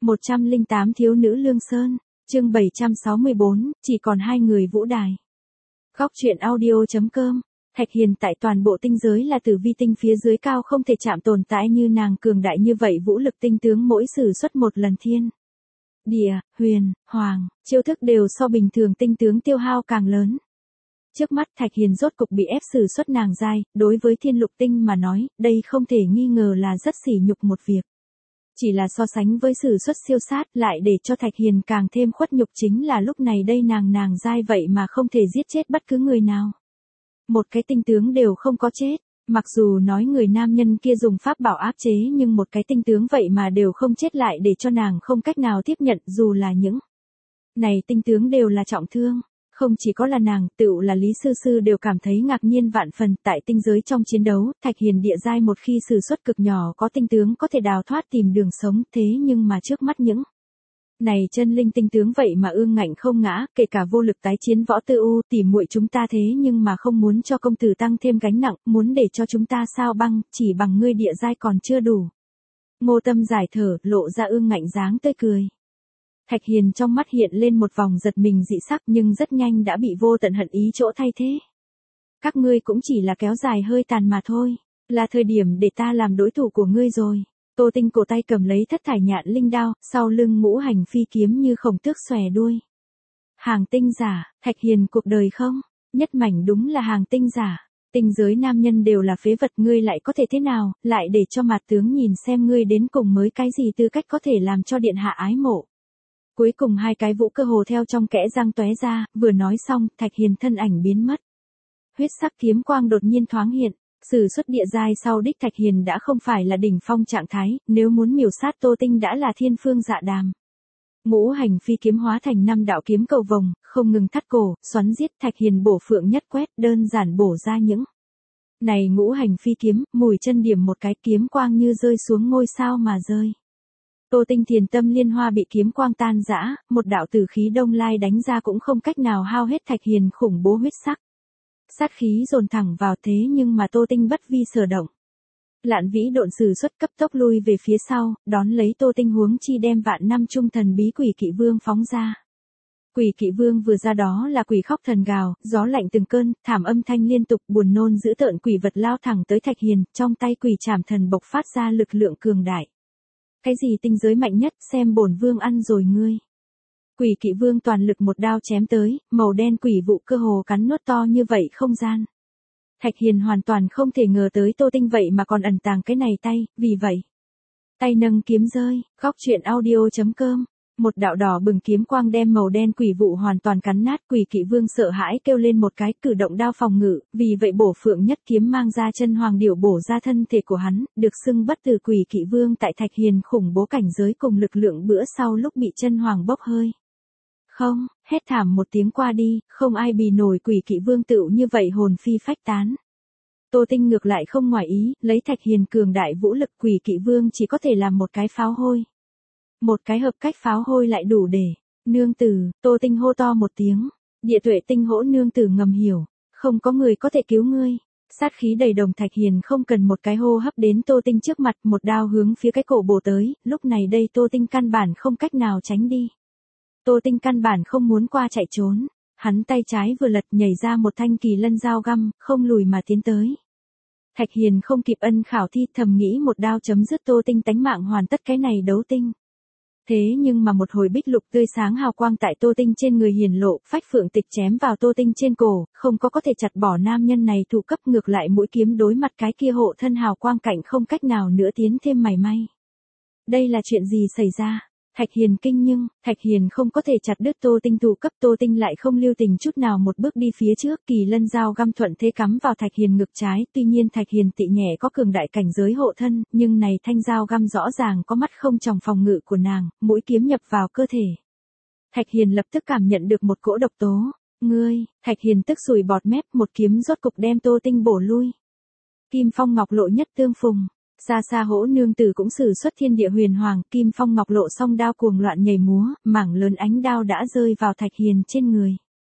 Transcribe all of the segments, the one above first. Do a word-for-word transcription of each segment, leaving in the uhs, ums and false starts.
một trăm lẻ tám Thiếu nữ Lương Sơn, chương bảy trăm sáu mươi bốn, chỉ còn hai người vũ đài. Góc truyện audio.com. Thạch Hiền tại toàn bộ tinh giới là tử vi tinh phía dưới cao không thể chạm tồn tại như nàng cường đại như vậy, vũ lực tinh tướng mỗi sử xuất một lần thiên, địa, huyền, hoàng, chiêu thức đều so bình thường tinh tướng tiêu hao càng lớn. Trước mắt Thạch Hiền rốt cục bị ép sử xuất nàng giai, đối với thiên lục tinh mà nói, đây không thể nghi ngờ là rất sỉ nhục một việc. Chỉ là so sánh với sử xuất siêu sát lại để cho Thạch Hiền càng thêm khuất nhục chính là lúc này đây nàng nàng giai vậy mà không thể giết chết bất cứ người nào. Một cái tinh tướng đều không có chết, mặc dù nói người nam nhân kia dùng pháp bảo áp chế nhưng một cái tinh tướng vậy mà đều không chết lại để cho nàng không cách nào tiếp nhận, dù là những này tinh tướng đều là trọng thương. Không chỉ có là nàng, tựu là Lý Sư Sư đều cảm thấy ngạc nhiên vạn phần. Tại tinh giới trong chiến đấu, Thạch Hiền địa giai một khi sử xuất cực nhỏ có tinh tướng có thể đào thoát tìm đường sống, thế nhưng mà trước mắt những này chân linh tinh tướng vậy mà ương ngạnh không ngã, kể cả vô lực tái chiến Võ Tư U tỉ muội chúng ta thế nhưng mà không muốn cho công tử tăng thêm gánh nặng, muốn để cho chúng ta sao băng, chỉ bằng ngươi địa giai còn chưa đủ. Ngô Tâm giải thở, lộ ra ương ngạnh dáng tươi cười. Thạch Hiền trong mắt hiện lên một vòng giật mình dị sắc nhưng rất nhanh đã bị vô tận hận ý chỗ thay thế. Các ngươi cũng chỉ là kéo dài hơi tàn mà thôi, là thời điểm để ta làm đối thủ của ngươi rồi. Tô Tinh cổ tay cầm lấy thất thải nhạn linh đao, sau lưng ngũ hành phi kiếm như khổng tước xòe đuôi. Hàng tinh giả, Thạch Hiền cuộc đời không, nhất mảnh đúng là hàng tinh giả. Tinh giới nam nhân đều là phế vật, ngươi lại có thể thế nào, lại để cho mặt tướng nhìn xem ngươi đến cùng mới cái gì tư cách có thể làm cho điện hạ ái mộ. Cuối cùng hai cái vũ cơ hồ theo trong kẽ răng tóe ra, vừa nói xong, Thạch Hiền thân ảnh biến mất. Huyết sắc kiếm quang đột nhiên thoáng hiện, sử xuất địa giai sau đích Thạch Hiền đã không phải là đỉnh phong trạng thái, nếu muốn miểu sát Tô Tinh đã là thiên phương dạ đàm. Ngũ hành phi kiếm hóa thành năm đạo kiếm cầu vồng, không ngừng thắt cổ, xoắn giết. Thạch Hiền bổ phượng nhất quét, đơn giản bổ ra những này ngũ hành phi kiếm, mùi chân điểm một cái, kiếm quang như rơi xuống ngôi sao mà rơi. Tô Tinh thiền tâm liên hoa bị kiếm quang tan rã, một đạo tử khí đông lai đánh ra cũng không cách nào hao hết Thạch Hiền khủng bố huyết sắc. Sát khí dồn thẳng vào, thế nhưng mà Tô Tinh bất vi sở động. Lạn vĩ độn sử xuất cấp tốc lui về phía sau, đón lấy Tô Tinh huống chi đem vạn năm trung thần bí Quỷ Kỵ Vương phóng ra. Quỷ Kỵ Vương vừa ra đó là quỷ khóc thần gào, gió lạnh từng cơn, thảm âm thanh liên tục, buồn nôn dữ tợn quỷ vật lao thẳng tới Thạch Hiền, trong tay quỷ trảm thần bộc phát ra lực lượng cường đại. Cái gì tinh giới mạnh nhất, xem bổn vương ăn rồi ngươi. Quỷ Kỵ Vương toàn lực một đao chém tới, màu đen quỷ vụ cơ hồ cắn nuốt to như vậy không gian. Thạch Hiền hoàn toàn không thể ngờ tới Tô Tinh vậy mà còn ẩn tàng cái này tay, vì vậy tay nâng kiếm rơi, góc truyện audio.com. Một đạo đỏ bừng kiếm quang đem màu đen quỷ vụ hoàn toàn cắn nát. Quỷ Kỵ Vương sợ hãi kêu lên một cái, cử động đao phòng ngự, vì vậy bổ phượng nhất kiếm mang ra chân hoàng điểu bổ ra thân thể của hắn, được xưng bất tử Quỷ Kỵ Vương tại Thạch Hiền khủng bố cảnh giới cùng lực lượng bữa sau lúc bị chân hoàng bốc hơi. Không, hét thảm một tiếng qua đi, không ai bì nổi Quỷ Kỵ Vương tựu như vậy hồn phi phách tán. Tô Tinh ngược lại không ngoài ý, lấy Thạch Hiền cường đại vũ lực, Quỷ Kỵ Vương chỉ có thể làm một cái pháo hôi. Một cái hợp cách pháo hôi lại đủ để. Nương tử, Tô Tinh hô to một tiếng. Địa tuệ tinh hỗ nương tử ngầm hiểu, không có người có thể cứu ngươi. Sát khí đầy đồng. Thạch Hiền không cần một cái hô hấp đến Tô Tinh trước mặt, một đao hướng phía cái cổ bổ tới, lúc này đây Tô Tinh căn bản không cách nào tránh đi. Tô Tinh căn bản không muốn qua chạy trốn, hắn tay trái vừa lật nhảy ra một thanh kỳ lân dao găm, không lùi mà tiến tới. Thạch Hiền không kịp ân khảo thi, thầm nghĩ một đao chấm dứt Tô Tinh tánh mạng, hoàn tất cái này đấu tinh. Thế nhưng mà một hồi bích lục tươi sáng hào quang tại Tô Tinh trên người hiển lộ, phách phượng tịch chém vào Tô Tinh trên cổ, không có có thể chặt bỏ nam nhân này thụ cấp, ngược lại mũi kiếm đối mặt cái kia hộ thân hào quang cạnh không cách nào nữa tiến thêm mảy may. Đây là chuyện gì xảy ra? Thạch Hiền kinh, nhưng Thạch Hiền không có thể chặt đứt Tô Tinh thụ cấp, Tô Tinh lại không lưu tình chút nào một bước đi phía trước, kỳ lân dao găm thuận thế cắm vào Thạch Hiền ngực trái, tuy nhiên Thạch Hiền tị nhẹ có cường đại cảnh giới hộ thân, nhưng này thanh dao găm rõ ràng có mắt không tròng phòng ngự của nàng, mũi kiếm nhập vào cơ thể. Thạch Hiền lập tức cảm nhận được một cỗ độc tố, ngươi, Thạch Hiền tức sùi bọt mép, một kiếm rốt cục đem Tô Tinh bổ lui. Kim phong ngọc lộ nhất tương phùng. Xa xa hỗ nương tử cũng sử xuất thiên địa huyền hoàng, kim phong ngọc lộ song đao cuồng loạn nhảy múa, mảng lớn ánh đao đã rơi vào Thạch Hiền trên người.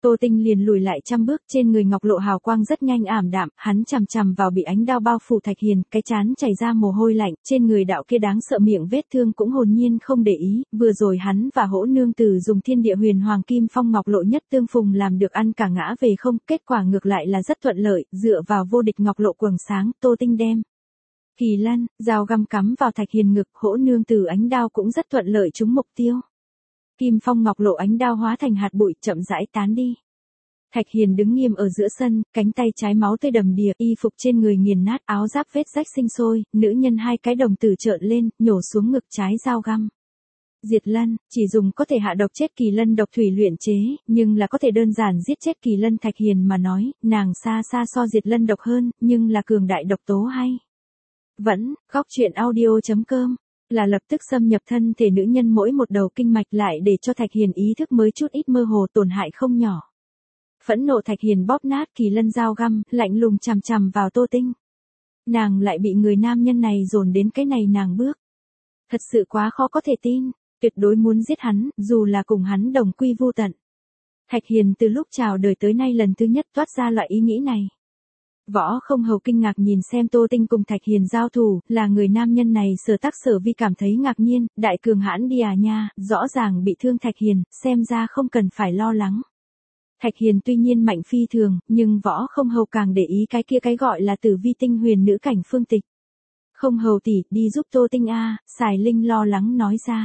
Tô Tinh liền lùi lại trăm bước, trên người Ngọc Lộ hào quang rất nhanh ảm đạm, hắn chằm chằm vào bị ánh đao bao phủ Thạch Hiền, cái trán chảy ra mồ hôi lạnh, trên người đạo kia đáng sợ miệng vết thương cũng hồn nhiên không để ý, vừa rồi hắn và Hỗ nương tử dùng Thiên Địa Huyền Hoàng Kim Phong Ngọc Lộ nhất tương phùng làm được ăn cả ngã về không, kết quả ngược lại là rất thuận lợi, dựa vào vô địch Ngọc Lộ quầng sáng, Tô Tinh đem kỳ lân, dao găm cắm vào Thạch Hiền ngực, Hỗ nương tử ánh đao cũng rất thuận lợi trúng mục tiêu. Kim Phong Ngọc Lộ ánh đao hóa thành hạt bụi, chậm rãi tán đi. Thạch Hiền đứng nghiêm ở giữa sân, cánh tay trái máu tươi đầm đìa, y phục trên người nghiền nát, áo giáp vết rách sinh sôi, nữ nhân hai cái đồng tử trợn lên, nhổ xuống ngực trái dao găm. Diệt Lân, chỉ dùng có thể hạ độc chết kỳ lân độc thủy luyện chế, nhưng là có thể đơn giản giết chết kỳ lân. Thạch Hiền mà nói, nàng xa xa so Diệt Lân độc hơn, nhưng là cường đại độc tố hay. Vẫn, góc truyện audio.com là lập tức xâm nhập thân thể nữ nhân mỗi một đầu kinh mạch lại để cho Thạch Hiền ý thức mới chút ít mơ hồ, tổn hại không nhỏ. Phẫn nộ Thạch Hiền bóp nát kỳ lân dao găm, lạnh lùng chằm chằm vào Tô Tinh. Nàng lại bị người nam nhân này dồn đến cái này nàng bước. Thật sự quá khó có thể tin, tuyệt đối muốn giết hắn, dù là cùng hắn đồng quy vu tận. Thạch Hiền từ lúc chào đời tới nay lần thứ nhất toát ra loại ý nghĩ này. Võ Không Hầu kinh ngạc nhìn xem Tô Tinh cùng Thạch Hiền giao thủ, là người nam nhân này Sở Tác Sở Vi cảm thấy ngạc nhiên, đại cường hãn đi à nha, rõ ràng bị thương Thạch Hiền, xem ra không cần phải lo lắng. Thạch Hiền tuy nhiên mạnh phi thường, nhưng Võ Không Hầu càng để ý cái kia cái gọi là Tử Vi Tinh huyền nữ cảnh Phương Tịch. Không Hầu tỷ, đi giúp Tô Tinh a, Sài Linh lo lắng nói ra.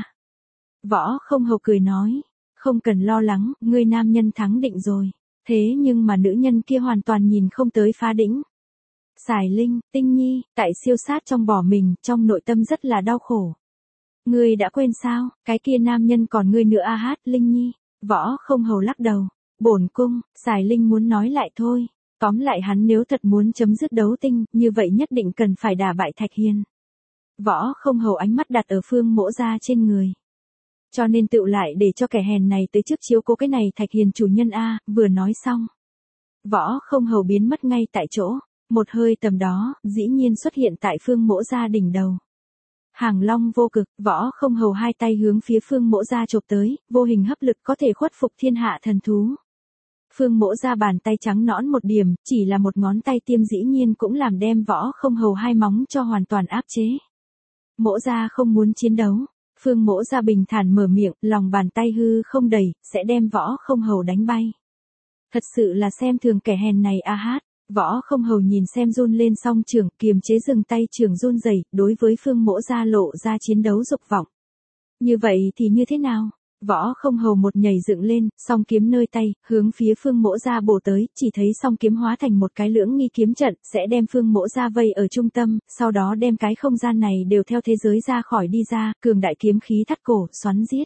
Võ Không Hầu cười nói, không cần lo lắng, ngươi nam nhân thắng định rồi. Thế nhưng mà nữ nhân kia hoàn toàn nhìn không tới phá đỉnh. Sài Linh, Tinh Nhi, tại siêu sát trong bỏ mình, trong nội tâm rất là đau khổ. Ngươi đã quên sao, cái kia nam nhân còn ngươi nữa a hát, Linh Nhi. Võ Không Hầu lắc đầu. Bổn cung, Sài Linh muốn nói lại thôi. Tóm lại hắn nếu thật muốn chấm dứt đấu tinh, như vậy nhất định cần phải đả bại Thạch Hiền. Võ Không Hầu ánh mắt đặt ở Phương Mỗ Gia trên người. Cho nên tựu lại để cho kẻ hèn này tới trước chiếu cố cái này Thạch Hiền chủ nhân a, vừa nói xong. Võ Không Hầu biến mất ngay tại chỗ, một hơi tầm đó, dĩ nhiên xuất hiện tại Phương Mỗ Gia đỉnh đầu. Hàng long vô cực, Võ Không Hầu hai tay hướng phía Phương Mỗ Gia chộp tới, vô hình hấp lực có thể khuất phục thiên hạ thần thú. Phương Mỗ Gia bàn tay trắng nõn một điểm, chỉ là một ngón tay tiêm dĩ nhiên cũng làm đem Võ Không Hầu hai móng cho hoàn toàn áp chế. Mỗ Gia không muốn chiến đấu. Phương Mỗ Gia bình thản mở miệng, lòng bàn tay hư không đầy, sẽ đem Võ Không Hầu đánh bay. Thật sự là xem thường kẻ hèn này a hát. Võ Không Hầu nhìn xem run lên song trường, kiềm chế dừng tay trường run rẩy, đối với Phương Mỗ Gia lộ ra chiến đấu dục vọng. Như vậy thì như thế nào? Võ Không Hầu một nhảy dựng lên, song kiếm nơi tay, hướng phía Phương Mỗ Gia bổ tới, chỉ thấy song kiếm hóa thành một cái lưỡng nghi kiếm trận, sẽ đem Phương Mỗ Gia vây ở trung tâm, sau đó đem cái không gian này đều theo thế giới ra khỏi đi ra, cường đại kiếm khí thắt cổ, xoắn giết.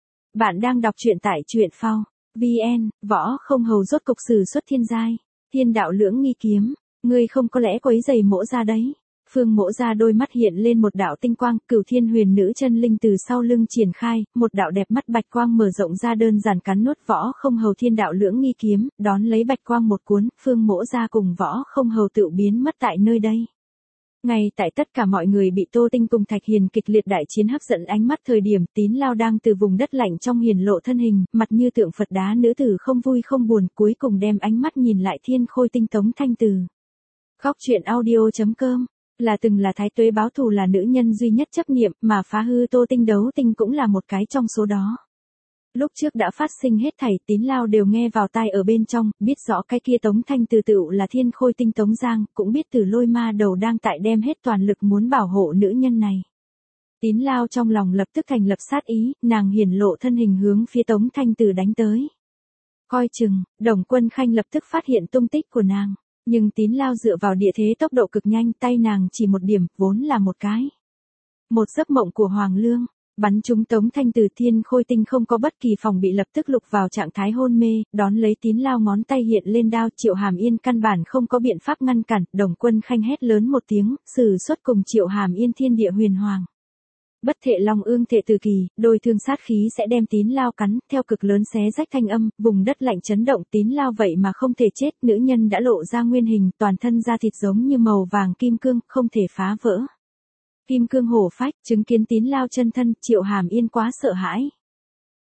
Bạn đang đọc truyện tại truyện phao vn, Võ Không Hầu rốt cục sử xuất thiên giai, thiên đạo lưỡng nghi kiếm, ngươi không có lẽ quấy rầy Mỗ Gia đấy. Phương Mỗ Gia đôi mắt hiện lên một đạo tinh quang, Cửu Thiên Huyền Nữ chân linh từ sau lưng triển khai, một đạo đẹp mắt bạch quang mở rộng ra đơn giản cắn nuốt Võ Không Hầu thiên đạo lưỡng nghi kiếm, đón lấy bạch quang một cuốn, Phương Mỗ Gia cùng Võ Không Hầu tự biến mất tại nơi đây. Ngay tại tất cả mọi người bị Tô Tinh cùng Thạch Hiền kịch liệt đại chiến hấp dẫn ánh mắt thời điểm, Tín Lao đang từ vùng đất lạnh trong hiển lộ thân hình, mặt như tượng Phật đá nữ tử không vui không buồn, cuối cùng đem ánh mắt nhìn lại Thiên Khôi Tinh Tống Thanh Từ. Góc truyện audio.com là từng là Thái Tuế báo thù là nữ nhân duy nhất chấp niệm, mà phá hư Tô Tinh đấu tinh cũng là một cái trong số đó. Lúc trước đã phát sinh hết thảy, Tín Lao đều nghe vào tai ở bên trong, biết rõ cái kia Tống Thanh Từ tựu là Thiên Khôi Tinh Tống Giang, cũng biết Từ Lôi Ma Đầu đang tại đem hết toàn lực muốn bảo hộ nữ nhân này. Tín Lao trong lòng lập tức thành lập sát ý, nàng hiển lộ thân hình hướng phía Tống Thanh Từ đánh tới. Coi chừng, Đồng Quân Khanh lập tức phát hiện tung tích của nàng. Nhưng Tín Lao dựa vào địa thế tốc độ cực nhanh, tay nàng chỉ một điểm, vốn là một cái. Một giấc mộng của Hoàng Lương, bắn trúng Tống Thanh Từ. Thiên Khôi Tinh không có bất kỳ phòng bị lập tức lục vào trạng thái hôn mê, đón lấy Tín Lao ngón tay hiện lên đao, Triệu Hàm Yên căn bản không có biện pháp ngăn cản, Đồng Quân Khanh hét lớn một tiếng, sử xuất cùng Triệu Hàm Yên thiên địa huyền hoàng. Bất thệ long ương thệ từ kỳ, đôi thương sát khí sẽ đem Tín Lao cắn, theo cực lớn xé rách thanh âm, vùng đất lạnh chấn động. Tín Lao vậy mà không thể chết, nữ nhân đã lộ ra nguyên hình, toàn thân da thịt giống như màu vàng kim cương, không thể phá vỡ. Kim cương hổ phách, chứng kiến Tín Lao chân thân, Triệu Hàm Yên quá sợ hãi.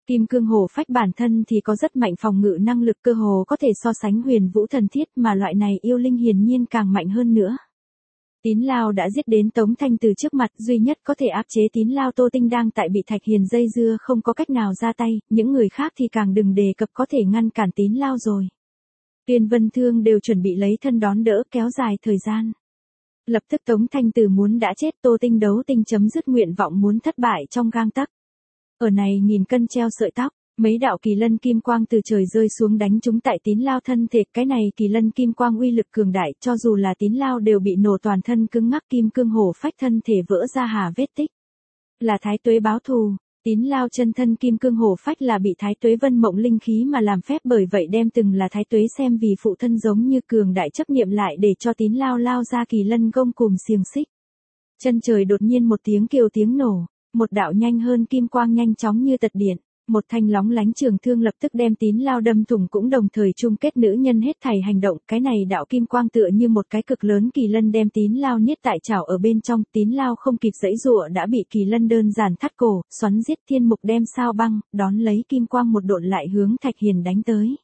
Kim cương hổ phách bản thân thì có rất mạnh phòng ngự năng lực, cơ hồ có thể so sánh huyền vũ thần thiết, mà loại này yêu linh hiển nhiên càng mạnh hơn nữa. Tín Lao đã giết đến Tống Thanh Từ trước mặt, duy nhất có thể áp chế Tín Lao Tô Tinh đang tại bị Thạch Hiền dây dưa không có cách nào ra tay, những người khác thì càng đừng đề cập có thể ngăn cản Tín Lao rồi. Tuyên Vân Thương đều chuẩn bị lấy thân đón đỡ, kéo dài thời gian. Lập tức Tống Thanh Từ muốn đã chết, Tô Tinh đấu tinh chấm dứt nguyện vọng muốn thất bại trong gang tấc. Ở này nghìn cân treo sợi tóc, mấy đạo kỳ lân kim quang từ trời rơi xuống đánh trúng tại Tín Lao thân thể, cái này kỳ lân kim quang uy lực cường đại, cho dù là Tín Lao đều bị nổ toàn thân cứng ngắc, kim cương hổ phách thân thể vỡ ra hà vết tích. Là Thái Tuế báo thù. Tín Lao chân thân kim cương hổ phách là bị Thái Tuế vân mộng linh khí mà làm phép, bởi vậy đem từng là Thái Tuế xem vì phụ thân giống như cường đại chấp niệm lại để cho Tín Lao lao ra kỳ lân gông cùm xiềng xích. Chân trời đột nhiên một tiếng kêu tiếng nổ, một đạo nhanh hơn kim quang nhanh chóng như tật điện, một thanh lóng lánh trường thương lập tức đem Tín Lao đâm thủng, cũng đồng thời chung kết nữ nhân hết thảy hành động, cái này đạo kim quang tựa như một cái cực lớn kỳ lân đem Tín Lao niết tại chảo ở bên trong, Tín Lao không kịp giãy giụa đã bị kỳ lân đơn giản thắt cổ, xoắn giết. Thiên mục đem sao băng, đón lấy kim quang một độn lại hướng Thạch Hiền đánh tới.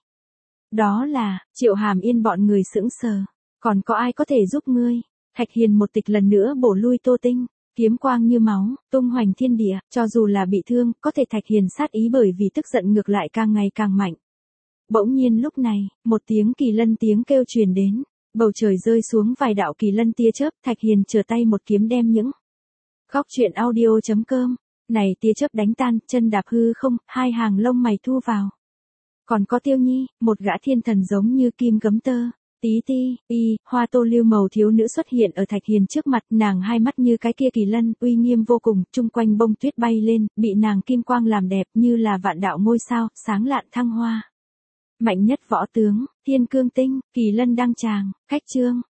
Đó là, Triệu Hàm Yên bọn người sững sờ, còn có ai có thể giúp ngươi? Thạch Hiền một tịch lần nữa bổ lui Tô Tinh. Kiếm quang như máu, tung hoành thiên địa, cho dù là bị thương, có thể Thạch Hiền sát ý bởi vì tức giận ngược lại càng ngày càng mạnh. Bỗng nhiên lúc này, một tiếng kỳ lân tiếng kêu truyền đến, bầu trời rơi xuống vài đạo kỳ lân tia chớp, Thạch Hiền trở tay một kiếm đem những khóc chuyện audio chấm com này tia chớp đánh tan, chân đạp hư không, hai hàng lông mày thu vào. Còn có Tiêu Nhi, một gã thiên thần giống như kim gấm tơ. Tí ti, y, hoa tô lưu màu thiếu nữ xuất hiện ở Thạch Hiền trước mặt, nàng hai mắt như cái kia kỳ lân, uy nghiêm vô cùng, chung quanh bông tuyết bay lên, bị nàng kim quang làm đẹp như là vạn đạo ngôi sao, sáng lạn thăng hoa. Mạnh nhất võ tướng, Thiên Cương Tinh, kỳ lân đăng tràng, khách trương.